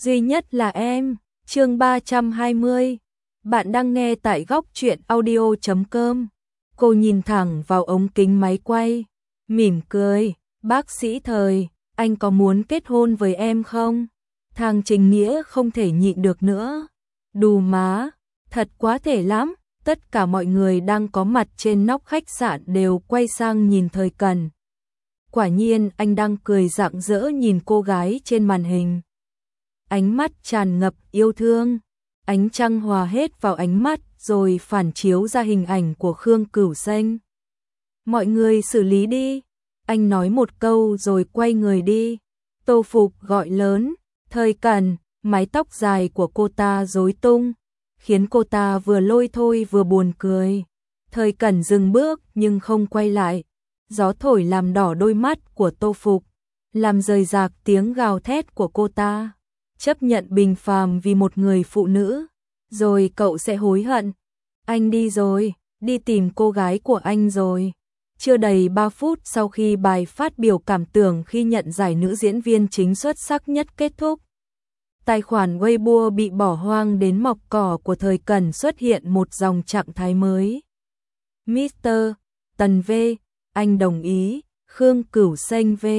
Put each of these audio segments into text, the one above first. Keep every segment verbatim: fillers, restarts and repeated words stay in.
duy nhất là em. Chương ba trăm hai mươi. Bạn đang nghe tại góc truyện audio chấm com. Cô nhìn thẳng vào ống kính máy quay, mỉm cười, "Bác sĩ Thời, anh có muốn kết hôn với em không?" Thang Chính Nghĩa không thể nhịn được nữa. "Đù má, thật quá thể lắm." Tất cả mọi người đang có mặt trên nóc khách sạn đều quay sang nhìn Thời Cẩn. Quả nhiên anh đang cười rạng rỡ nhìn cô gái trên màn hình. Ánh mắt tràn ngập yêu thương, ánh trăng hòa hết vào ánh mắt rồi phản chiếu ra hình ảnh của Khương Cửu Xanh. "Mọi người xử lý đi." Anh nói một câu rồi quay người đi. Tô Phục gọi lớn, "Thời Cẩn." Mái tóc dài của cô ta rối tung, khiến cô ta vừa lôi thôi vừa buồn cười. Thời Cẩn dừng bước nhưng không quay lại. Gió thổi làm đỏ đôi mắt của Tô Phục, làm rời rạc tiếng gào thét của cô ta. Chấp nhận bình phàm vì một người phụ nữ, rồi cậu sẽ hối hận. Anh đi rồi, đi tìm cô gái của anh rồi. Chưa đầy ba phút sau khi bài phát biểu cảm tưởng khi nhận giải nữ diễn viên chính xuất sắc nhất kết thúc, tài khoản Weibo bị bỏ hoang đến mọc cỏ của Thời Cẩn xuất hiện một dòng trạng thái mới. mít tơ Tần V, anh đồng ý, Khương Cửu Xanh V.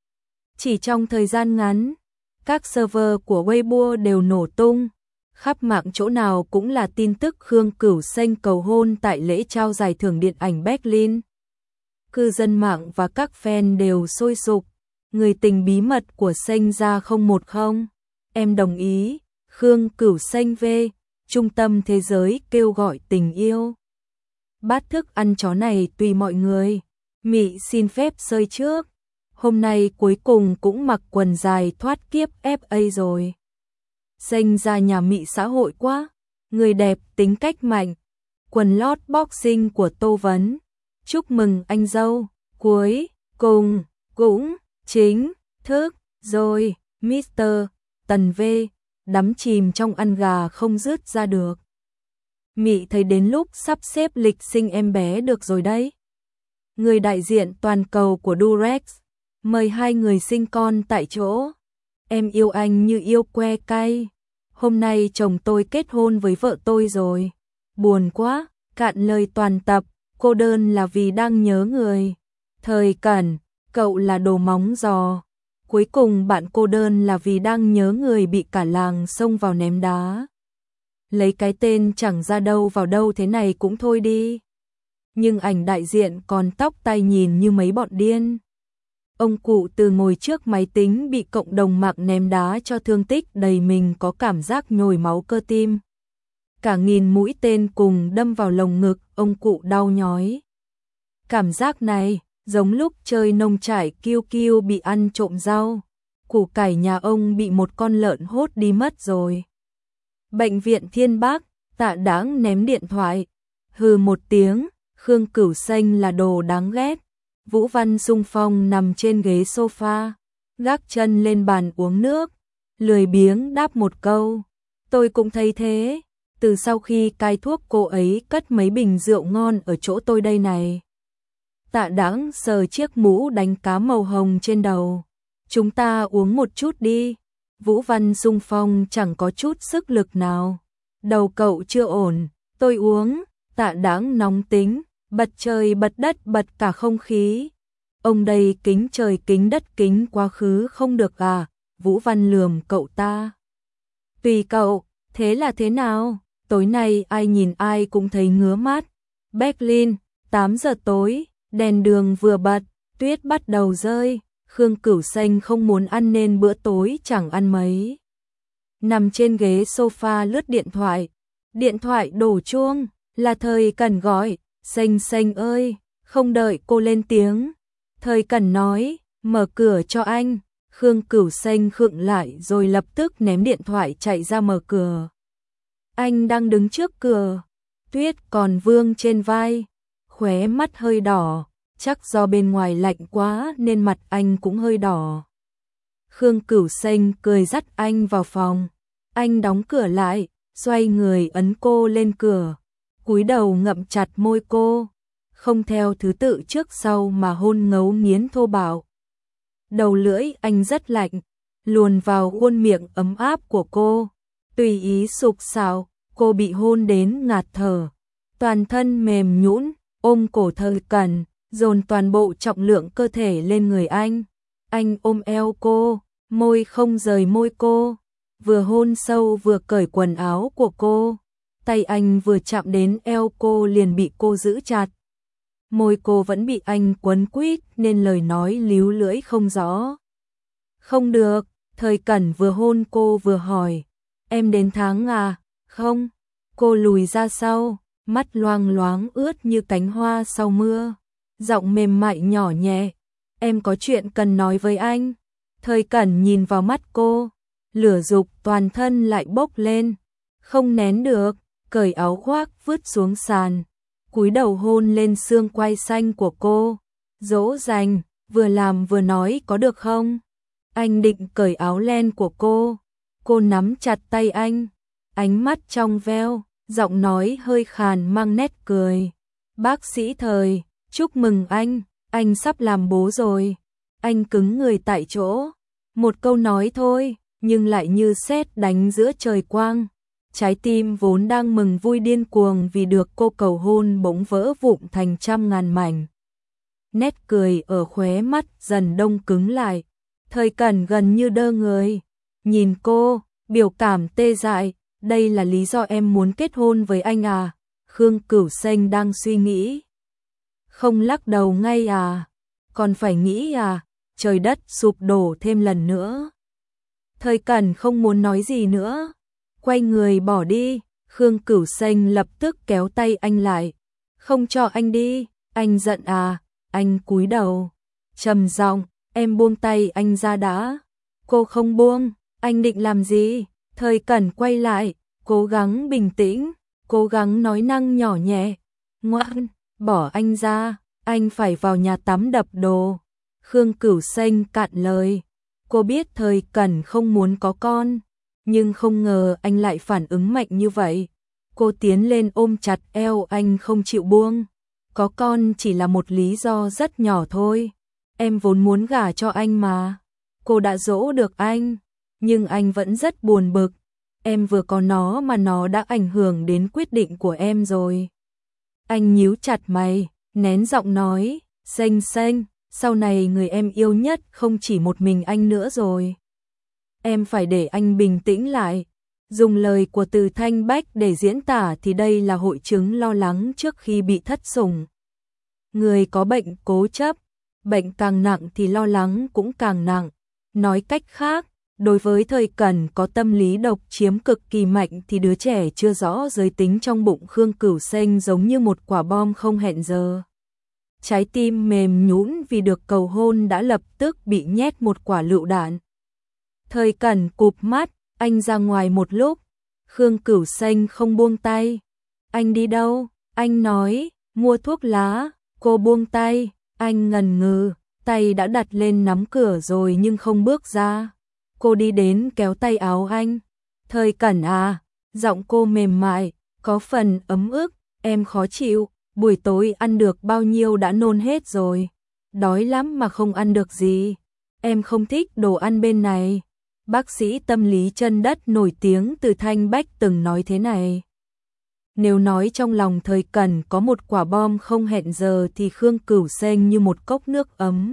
Chỉ trong thời gian ngắn, các server của Weibo đều nổ tung, khắp mạng chỗ nào cũng là tin tức Khương Cửu Xanh cầu hôn tại lễ trao giải thưởng điện ảnh Berlin. Cư dân mạng và các fan đều sôi sục, người tình bí mật của Xanh ra không một không. Em đồng ý, Khương Cửu Xanh V, trung tâm thế giới kêu gọi tình yêu. Bát thức ăn chó này tùy mọi người. Mị xin phép sơi trước. Hôm nay cuối cùng cũng mặc quần dài thoát kiếp ép a rồi. Xanh ra nhà Mị xã hội quá. Người đẹp tính cách mạnh. Quần lót boxing của Tô Vấn. Chúc mừng anh dâu. Cuối cùng cũng chính thức rồi. mít tơ Tần V đắm chìm trong ăn gà không dứt ra được. Mị thấy đến lúc sắp xếp lịch sinh em bé được rồi đấy. Người đại diện toàn cầu của Durex mời hai người sinh con tại chỗ. Em yêu anh như yêu que cay. Hôm nay chồng tôi kết hôn với vợ tôi rồi. Buồn quá, cạn lời toàn tập, cô đơn là vì đang nhớ người. Thời Cẩn, cậu là đồ móng giò. Cuối cùng bạn cô đơn là vì đang nhớ người bị cả làng xông vào ném đá. Lấy cái tên chẳng ra đâu vào đâu thế này cũng thôi đi. Nhưng ảnh đại diện còn tóc tai nhìn như mấy bọn điên. Ông cụ từ ngồi trước máy tính bị cộng đồng mạng ném đá cho thương tích đầy mình có cảm giác nhồi máu cơ tim. Cả nghìn mũi tên cùng đâm vào lồng ngực, ông cụ đau nhói. Cảm giác này giống lúc chơi nông trại kiêu kiêu bị ăn trộm rau. Củ cải nhà ông bị một con lợn hốt đi mất rồi. Bệnh viện Thiên Bác, Tạ Đáng ném điện thoại. Hừ một tiếng, Khương Cửu Xanh là đồ đáng ghét. Vũ Văn Xung Phong nằm trên ghế sofa, gác chân lên bàn uống nước, lười biếng đáp một câu. Tôi cũng thấy thế, từ sau khi cai thuốc cô ấy cất mấy bình rượu ngon ở chỗ tôi đây này. Tạ Đáng sờ chiếc mũ đánh cá màu hồng trên đầu. Chúng ta uống một chút đi. Vũ Văn Xung Phong chẳng có chút sức lực nào. Đầu cậu chưa ổn, tôi uống. Tạ Đáng nóng tính, bật trời bật đất bật cả không khí. Ông đây kính trời kính đất kính quá khứ không được à? Vũ Văn lườm cậu ta. Tùy cậu, thế là thế nào? Tối nay ai nhìn ai cũng thấy ngứa mắt. Berlin, tám giờ tối, đèn đường vừa bật, tuyết bắt đầu rơi. Khương Cửu Xanh không muốn ăn nên bữa tối chẳng ăn mấy. Nằm trên ghế sofa lướt điện thoại. Điện thoại đổ chuông, là Thời Cẩn gọi. Xanh Xanh ơi, không đợi cô lên tiếng. Thời Cẩn nói, mở cửa cho anh. Khương Cửu Xanh khựng lại rồi lập tức ném điện thoại chạy ra mở cửa. Anh đang đứng trước cửa, tuyết còn vương trên vai, khóe mắt hơi đỏ, chắc do bên ngoài lạnh quá nên mặt anh cũng hơi đỏ. Khương Cửu Xanh cười dắt anh vào phòng, anh đóng cửa lại, xoay người ấn cô lên cửa, cúi đầu ngậm chặt môi cô, không theo thứ tự trước sau mà hôn ngấu nghiến thô bạo. Đầu lưỡi anh rất lạnh, luồn vào khuôn miệng ấm áp của cô, tùy ý sục sạo, cô bị hôn đến ngạt thở, toàn thân mềm nhũn, ôm cổ Thời Cẩn, dồn toàn bộ trọng lượng cơ thể lên người anh. Anh ôm eo cô, môi không rời môi cô, vừa hôn sâu vừa cởi quần áo của cô. Tay anh vừa chạm đến eo cô liền bị cô giữ chặt. Môi cô vẫn bị anh quấn quýt nên lời nói líu lưỡi không rõ. Không được, Thời Cẩn vừa hôn cô vừa hỏi, em đến tháng à? Không. Cô lùi ra sau, mắt loang loáng ướt như cánh hoa sau mưa, giọng mềm mại nhỏ nhẹ, em có chuyện cần nói với anh. Thời Cẩn nhìn vào mắt cô, lửa dục toàn thân lại bốc lên, không nén được, cởi áo khoác vứt xuống sàn, cúi đầu hôn lên xương quai xanh của cô, dỗ dành, vừa làm vừa nói có được không? Anh định cởi áo len của cô, cô nắm chặt tay anh, ánh mắt trong veo, giọng nói hơi khàn mang nét cười. Bác sĩ Thời, chúc mừng anh, anh sắp làm bố rồi. Anh cứng người tại chỗ, một câu nói thôi, nhưng lại như sét đánh giữa trời quang. Trái tim vốn đang mừng vui điên cuồng vì được cô cầu hôn bỗng vỡ vụn thành trăm ngàn mảnh. Nét cười ở khóe mắt dần đông cứng lại. Thời Cẩn gần như đơ người, nhìn cô, biểu cảm tê dại, đây là lý do em muốn kết hôn với anh à? Khương Cửu Xanh đang suy nghĩ. Không lắc đầu ngay à? Còn phải nghĩ à? Trời đất sụp đổ thêm lần nữa. Thời Cẩn không muốn nói gì nữa, quay người bỏ đi. Khương Cửu Xanh lập tức kéo tay anh lại, không cho anh đi. Anh giận à? Anh cúi đầu, trầm giọng, em buông tay anh ra đã. Cô không buông. Anh định làm gì? Thời Cẩn quay lại, cố gắng bình tĩnh, cố gắng nói năng nhỏ nhẹ, ngoan, bỏ anh ra, anh phải vào nhà tắm đập đồ. Khương Cửu Xanh cạn lời, cô biết Thời Cẩn không muốn có con, nhưng không ngờ anh lại phản ứng mạnh như vậy. Cô tiến lên ôm chặt eo anh không chịu buông. Có con chỉ là một lý do rất nhỏ thôi, em vốn muốn gả cho anh mà. Cô đã dỗ được anh, nhưng anh vẫn rất buồn bực. Em vừa có nó mà nó đã ảnh hưởng đến quyết định của em rồi. Anh nhíu chặt mày, nén giọng nói, Xanh Xanh, sau này người em yêu nhất không chỉ một mình anh nữa rồi. Em phải để anh bình tĩnh lại. Dùng lời của Từ Thanh Bách để diễn tả thì đây là hội chứng lo lắng trước khi bị thất sủng. Người có bệnh cố chấp, bệnh càng nặng thì lo lắng cũng càng nặng. Nói cách khác, đối với Thời Cẩn có tâm lý độc chiếm cực kỳ mạnh thì đứa trẻ chưa rõ giới tính trong bụng Khương Cửu Xanh giống như một quả bom không hẹn giờ. Trái tim mềm nhũn vì được cầu hôn đã lập tức bị nhét một quả lựu đạn. Thời Cẩn cụp mắt, anh ra ngoài một lúc. Khương Cửu Xanh không buông tay. Anh đi đâu? Anh nói, mua thuốc lá. Cô buông tay, anh ngần ngừ, tay đã đặt lên nắm cửa rồi nhưng không bước ra. Cô đi đến kéo tay áo anh. Thời Cẩn à, giọng cô mềm mại, có phần ấm ức, em khó chịu, buổi tối ăn được bao nhiêu đã nôn hết rồi. Đói lắm mà không ăn được gì. Em không thích đồ ăn bên này. Bác sĩ tâm lý chân đất nổi tiếng Từ Thanh Bách từng nói thế này. Nếu nói trong lòng Thời Cẩn có một quả bom không hẹn giờ thì Khương Cửu Xanh như một cốc nước ấm.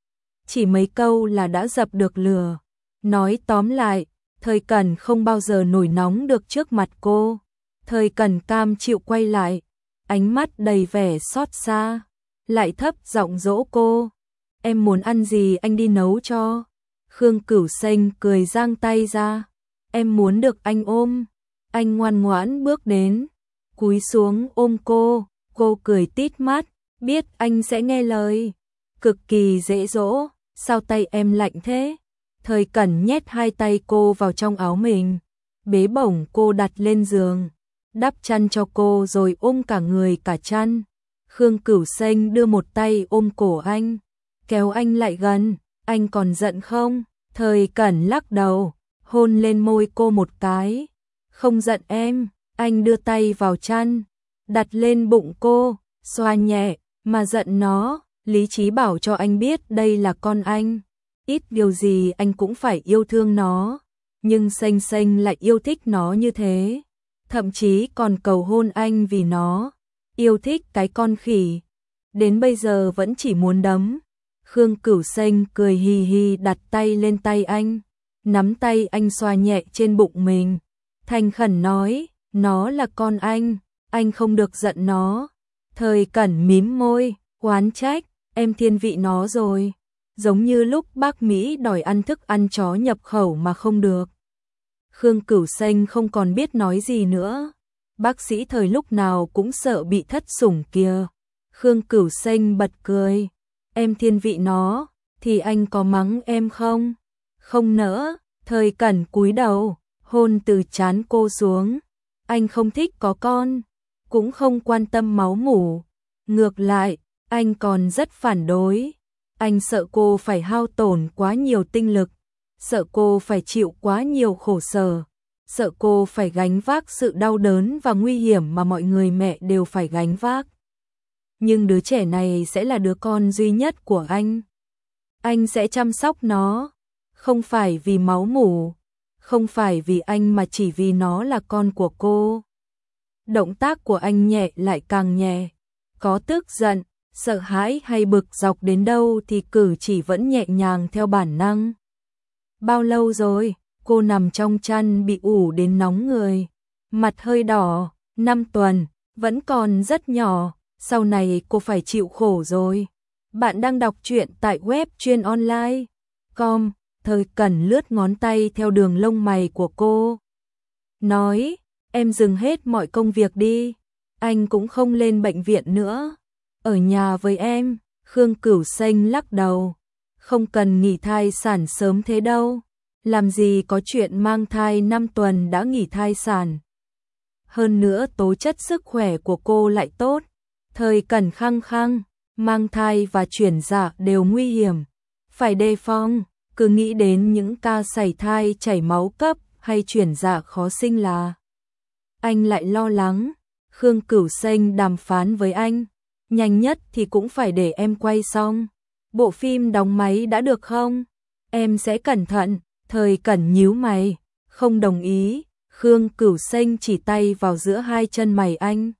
Chỉ mấy câu là đã dập được lửa. Nói tóm lại, Thời Cẩn không bao giờ nổi nóng được trước mặt cô. Thời Cẩn cam chịu quay lại, ánh mắt đầy vẻ xót xa, lại thấp giọng dỗ cô. Em muốn ăn gì anh đi nấu cho. Khương Cửu Xanh cười giang tay ra. Em muốn được anh ôm. Anh ngoan ngoãn bước đến, cúi xuống ôm cô. Cô cười tít mắt, biết anh sẽ nghe lời. Cực kỳ dễ dỗ, sao tay em lạnh thế? Thời Cẩn nhét hai tay cô vào trong áo mình, bế bổng cô đặt lên giường, đắp chăn cho cô rồi ôm cả người cả chăn. Khương Cửu Xanh đưa một tay ôm cổ anh, kéo anh lại gần. Anh còn giận không? Thời Cẩn lắc đầu, hôn lên môi cô một cái. Không giận em. Anh đưa tay vào chăn, đặt lên bụng cô, xoa nhẹ. Mà giận nó, lý trí bảo cho anh biết đây là con anh ít điều gì anh cũng phải yêu thương nó, nhưng Xanh Xanh lại yêu thích nó như thế, thậm chí còn cầu hôn anh vì nó, yêu thích cái con khỉ, đến bây giờ vẫn chỉ muốn đấm. Khương Cửu Xanh cười hì hì đặt tay lên tay anh, nắm tay anh xoa nhẹ trên bụng mình, thành khẩn nói, nó là con anh, anh không được giận nó. Thời Cẩn mím môi, oán trách, em thiên vị nó rồi, giống như lúc bác Mỹ đòi ăn thức ăn chó nhập khẩu mà không được. Khương Cửu Xanh không còn biết nói gì nữa, bác sĩ Thời lúc nào cũng sợ bị thất sủng kìa. Khương Cửu Xanh bật cười, em thiên vị nó, thì anh có mắng em không? Không nỡ. Thời Cẩn cúi đầu, hôn từ trán cô xuống, anh không thích có con, cũng không quan tâm máu mủ, ngược lại, anh còn rất phản đối, anh sợ cô phải hao tổn quá nhiều tinh lực, sợ cô phải chịu quá nhiều khổ sở, sợ cô phải gánh vác sự đau đớn và nguy hiểm mà mọi người mẹ đều phải gánh vác. Nhưng đứa trẻ này sẽ là đứa con duy nhất của anh. Anh sẽ chăm sóc nó, không phải vì máu mủ, không phải vì anh mà chỉ vì nó là con của cô. Động tác của anh nhẹ lại càng nhẹ, có tức giận, sợ hãi hay bực dọc đến đâu thì cử chỉ vẫn nhẹ nhàng theo bản năng. Bao lâu rồi, cô nằm trong chăn bị ủ đến nóng người, mặt hơi đỏ, năm tuần, vẫn còn rất nhỏ, sau này cô phải chịu khổ rồi. Bạn đang đọc truyện tại web truyện online chấm com. Thời Cẩn lướt ngón tay theo đường lông mày của cô, nói, em dừng hết mọi công việc đi, anh cũng không lên bệnh viện nữa, ở nhà với em. Khương Cửu Xanh lắc đầu, không cần nghỉ thai sản sớm thế đâu, làm gì có chuyện mang thai năm tuần đã nghỉ thai sản. Hơn nữa tố chất sức khỏe của cô lại tốt. Thời Cẩn khăng khăng, mang thai và chuyển dạ đều nguy hiểm, phải đề phòng. Cứ nghĩ đến những ca sảy thai chảy máu cấp hay chuyển dạ khó sinh là anh lại lo lắng. Khương Cửu Xanh đàm phán với anh, nhanh nhất thì cũng phải để em quay xong bộ phim đóng máy đã được không? Em sẽ cẩn thận. Thời Cẩn nhíu mày, không đồng ý. Khương Cửu Xanh chỉ tay vào giữa hai chân mày anh,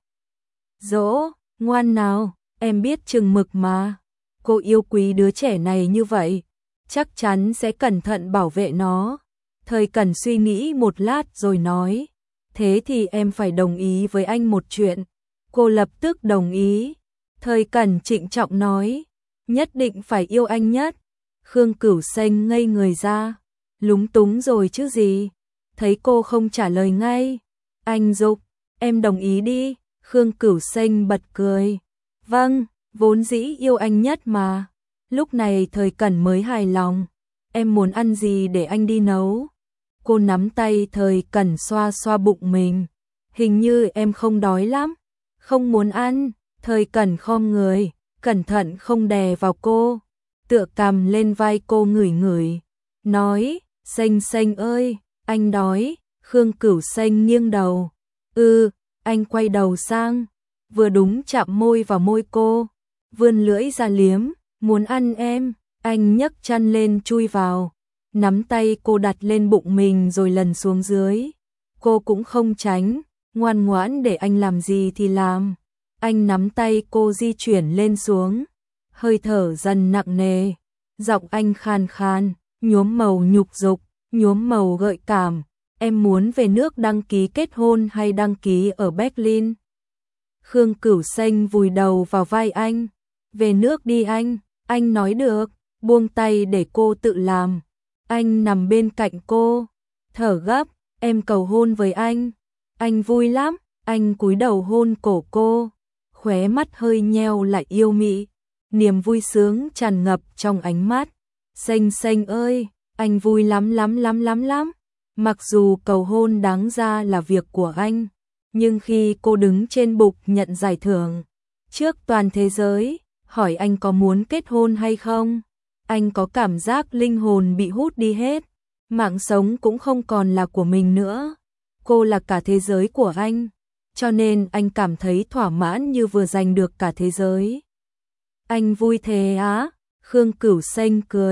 dỗ, ngoan nào, em biết chừng mực mà, cô yêu quý đứa trẻ này như vậy, chắc chắn sẽ cẩn thận bảo vệ nó. Thời Cẩn suy nghĩ một lát rồi nói, thế thì em phải đồng ý với anh một chuyện. Cô lập tức đồng ý. Thời Cẩn trịnh trọng nói, nhất định phải yêu anh nhất. Khương Cửu Xanh ngây người ra, lúng túng rồi chứ gì. Thấy cô không trả lời ngay, anh giục, em đồng ý đi. Khương Cửu Xanh bật cười, vâng, vốn dĩ yêu anh nhất mà. Lúc này Thời Cẩn mới hài lòng, em muốn ăn gì để anh đi nấu? Cô nắm tay Thời Cẩn xoa xoa bụng mình, hình như em không đói lắm, không muốn ăn. Thời Cẩn khom người, cẩn thận không đè vào cô, tựa cằm lên vai cô ngửi ngửi, nói, Xanh Xanh ơi, anh đói. Khương Cửu Xanh nghiêng đầu, ừ. Anh quay đầu sang, vừa đúng chạm môi vào môi cô, vươn lưỡi ra liếm, muốn ăn em. Anh nhấc chăn lên chui vào, nắm tay cô đặt lên bụng mình rồi lần xuống dưới. Cô cũng không tránh, ngoan ngoãn để anh làm gì thì làm. Anh nắm tay cô di chuyển lên xuống, hơi thở dần nặng nề, giọng anh khàn khàn, nhuốm màu nhục dục, nhuốm màu gợi cảm. Em muốn về nước đăng ký kết hôn hay đăng ký ở Berlin? Khương Cửu Xanh vùi đầu vào vai anh, về nước đi anh. Anh nói được, buông tay để cô tự làm. Anh nằm bên cạnh cô, thở gấp, em cầu hôn với anh. Anh vui lắm. Anh cúi đầu hôn cổ cô, khóe mắt hơi nheo lại yêu mị, niềm vui sướng tràn ngập trong ánh mắt. Xanh Xanh ơi, anh vui lắm lắm lắm lắm lắm. Mặc dù cầu hôn đáng ra là việc của anh, nhưng khi cô đứng trên bục nhận giải thưởng trước toàn thế giới, hỏi anh có muốn kết hôn hay không, anh có cảm giác linh hồn bị hút đi hết, mạng sống cũng không còn là của mình nữa. Cô là cả thế giới của anh, cho nên anh cảm thấy thỏa mãn như vừa giành được cả thế giới. Anh vui thế á? Khương Cửu Xanh cười,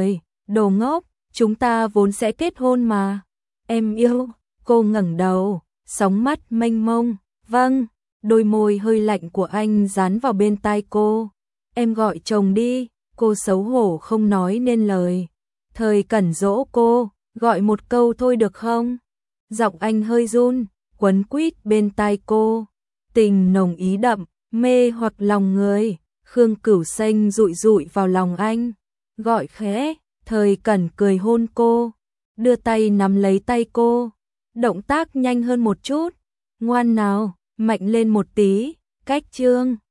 Đồ ngốc, chúng ta vốn sẽ kết hôn mà. Em yêu, cô ngẩng đầu, sóng mắt mênh mông. Vâng, đôi môi hơi lạnh của anh dán vào bên tai cô. Em gọi chồng đi, cô xấu hổ không nói nên lời. Thời Cẩn dỗ cô, gọi một câu thôi được không? Giọng anh hơi run, quấn quýt bên tai cô. Tình nồng ý đậm, mê hoặc lòng người. Khương Cửu Xanh dụi dụi vào lòng anh. Gọi khẽ, Thời Cẩn cười hôn cô. Đưa tay nắm lấy tay cô. Động tác nhanh hơn một chút. Ngoan nào, mạnh lên một tí, cách chương.